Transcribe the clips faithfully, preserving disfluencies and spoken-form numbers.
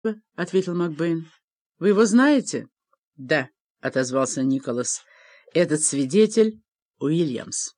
— ответил Макбейн. — Вы его знаете? — Да, — отозвался Николас. — Этот свидетель — Уильямс.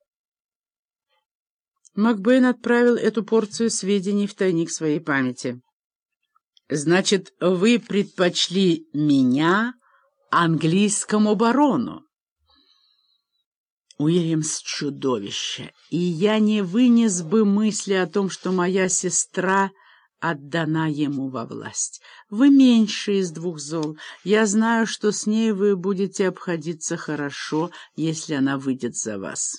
Макбейн отправил эту порцию сведений в тайник своей памяти. — Значит, вы предпочли меня английскому барону? Уильямс — чудовище, и я не вынес бы мысли о том, что моя сестра отдана ему во власть. Вы меньше из двух зол. Я знаю, что с ней вы будете обходиться хорошо, если она выйдет за вас.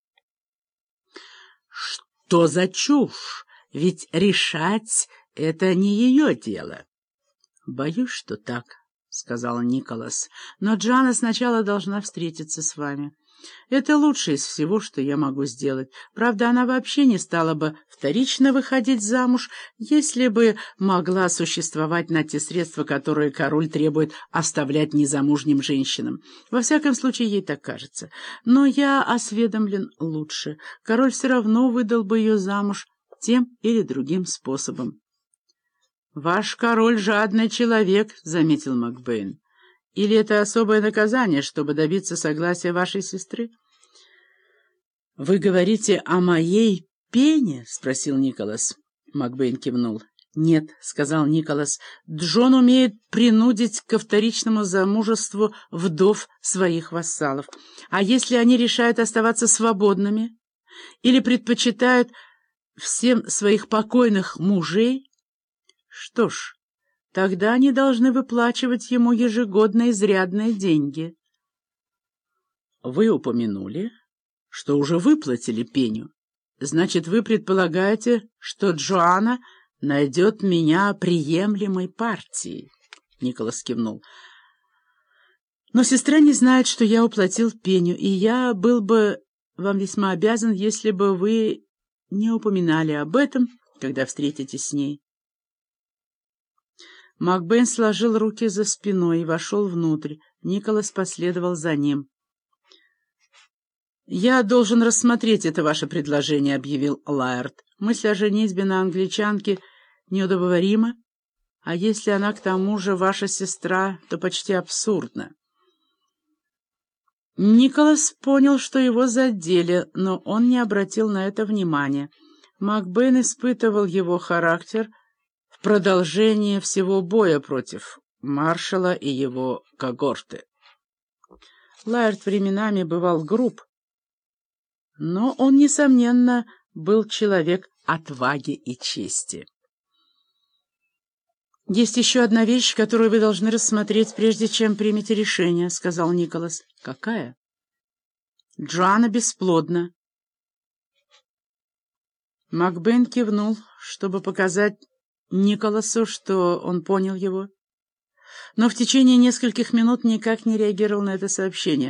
Что за чушь? Ведь решать — это не ее дело. Боюсь, что так, — сказал Николас. Но Джоанна сначала должна встретиться с вами. Это лучшее из всего, что я могу сделать. Правда, она вообще не стала бы вторично выходить замуж, если бы могла существовать на те средства, которые король требует оставлять незамужним женщинам. Во всяком случае, ей так кажется. Но я осведомлен лучше. Король все равно выдал бы ее замуж тем или другим способом. «Ваш король — жадный человек», — заметил Макбейн. «Или это особое наказание, чтобы добиться согласия вашей сестры?» «Вы говорите о моей пене?» — спросил Николас. Макбейн кивнул. «Нет», — сказал Николас, — «Джон умеет принудить ко вторичному замужеству вдов своих вассалов. А если они решают оставаться свободными или предпочитают всем своих покойных мужей, что ж, тогда они должны выплачивать ему ежегодно изрядные деньги». «Вы упомянули, что уже выплатили пеню. Значит, вы предполагаете, что Джоанна найдет меня приемлемой партией?» Николас кивнул. «Но сестра не знает, что я уплатил пеню, и я был бы вам весьма обязан, если бы вы не упоминали об этом, когда встретитесь с ней». Макбейн сложил руки за спиной и вошел внутрь. Николас последовал за ним. «Я должен рассмотреть это ваше предложение», — объявил Лаэрт. «Мысль о женитьбе на англичанке неудобоварима, а если она к тому же ваша сестра, то почти абсурдна». Николас понял, что его задели, но он не обратил на это внимания. Макбейн испытывал его характер в продолжение всего боя против маршала и его когорты. Лаэрт временами бывал груб, но он, несомненно, был человек отваги и чести. «Есть еще одна вещь, которую вы должны рассмотреть, прежде чем примете решение», — сказал Николас. «Какая?» «Джоанна бесплодна». Макбейн кивнул, чтобы показать Николасу, что он понял его, но в течение нескольких минут никак не реагировал на это сообщение.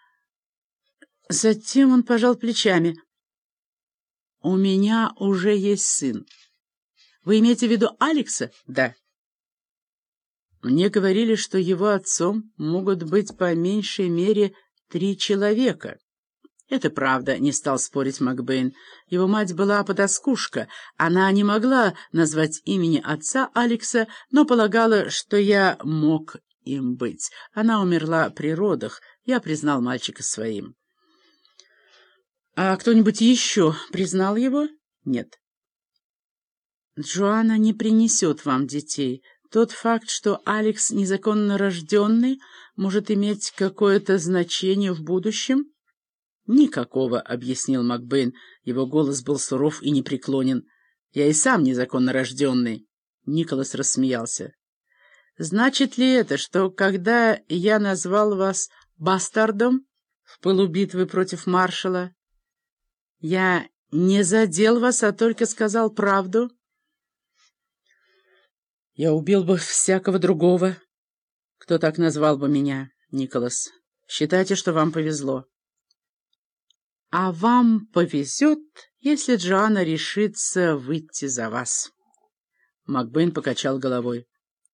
Затем он пожал плечами. «У меня уже есть сын. Вы имеете в виду Алекса?» «Да». «Мне говорили, что его отцом могут быть по меньшей мере три человека». «Это правда», — не стал спорить Макбейн. «Его мать была потаскушка. Она не могла назвать имени отца Алекса, но полагала, что я мог им быть. Она умерла при родах. Я признал мальчика своим». «А кто-нибудь еще признал его?» «Нет». «Джоанна не принесет вам детей. Тот факт, что Алекс незаконно рожденный, может иметь какое-то значение в будущем?» «Никакого», — объяснил Макбейн. Его голос был суров и непреклонен. «Я и сам незаконно рожденный». Николас рассмеялся. «Значит ли это, что, когда я назвал вас бастардом в пылу битвы против маршала, я не задел вас, а только сказал правду?» «Я убил бы всякого другого, кто так назвал бы меня, Николас. Считайте, что вам повезло». «А вам повезет, если Джоанна решится выйти за вас». Макбейн покачал головой.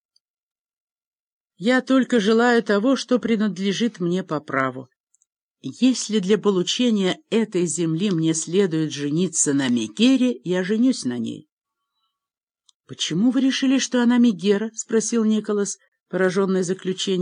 «Я только желаю того, что принадлежит мне по праву. Если для получения этой земли мне следует жениться на Мегере, я женюсь на ней». «Почему вы решили, что она Мегера?» — спросил Николас, пораженный заключением.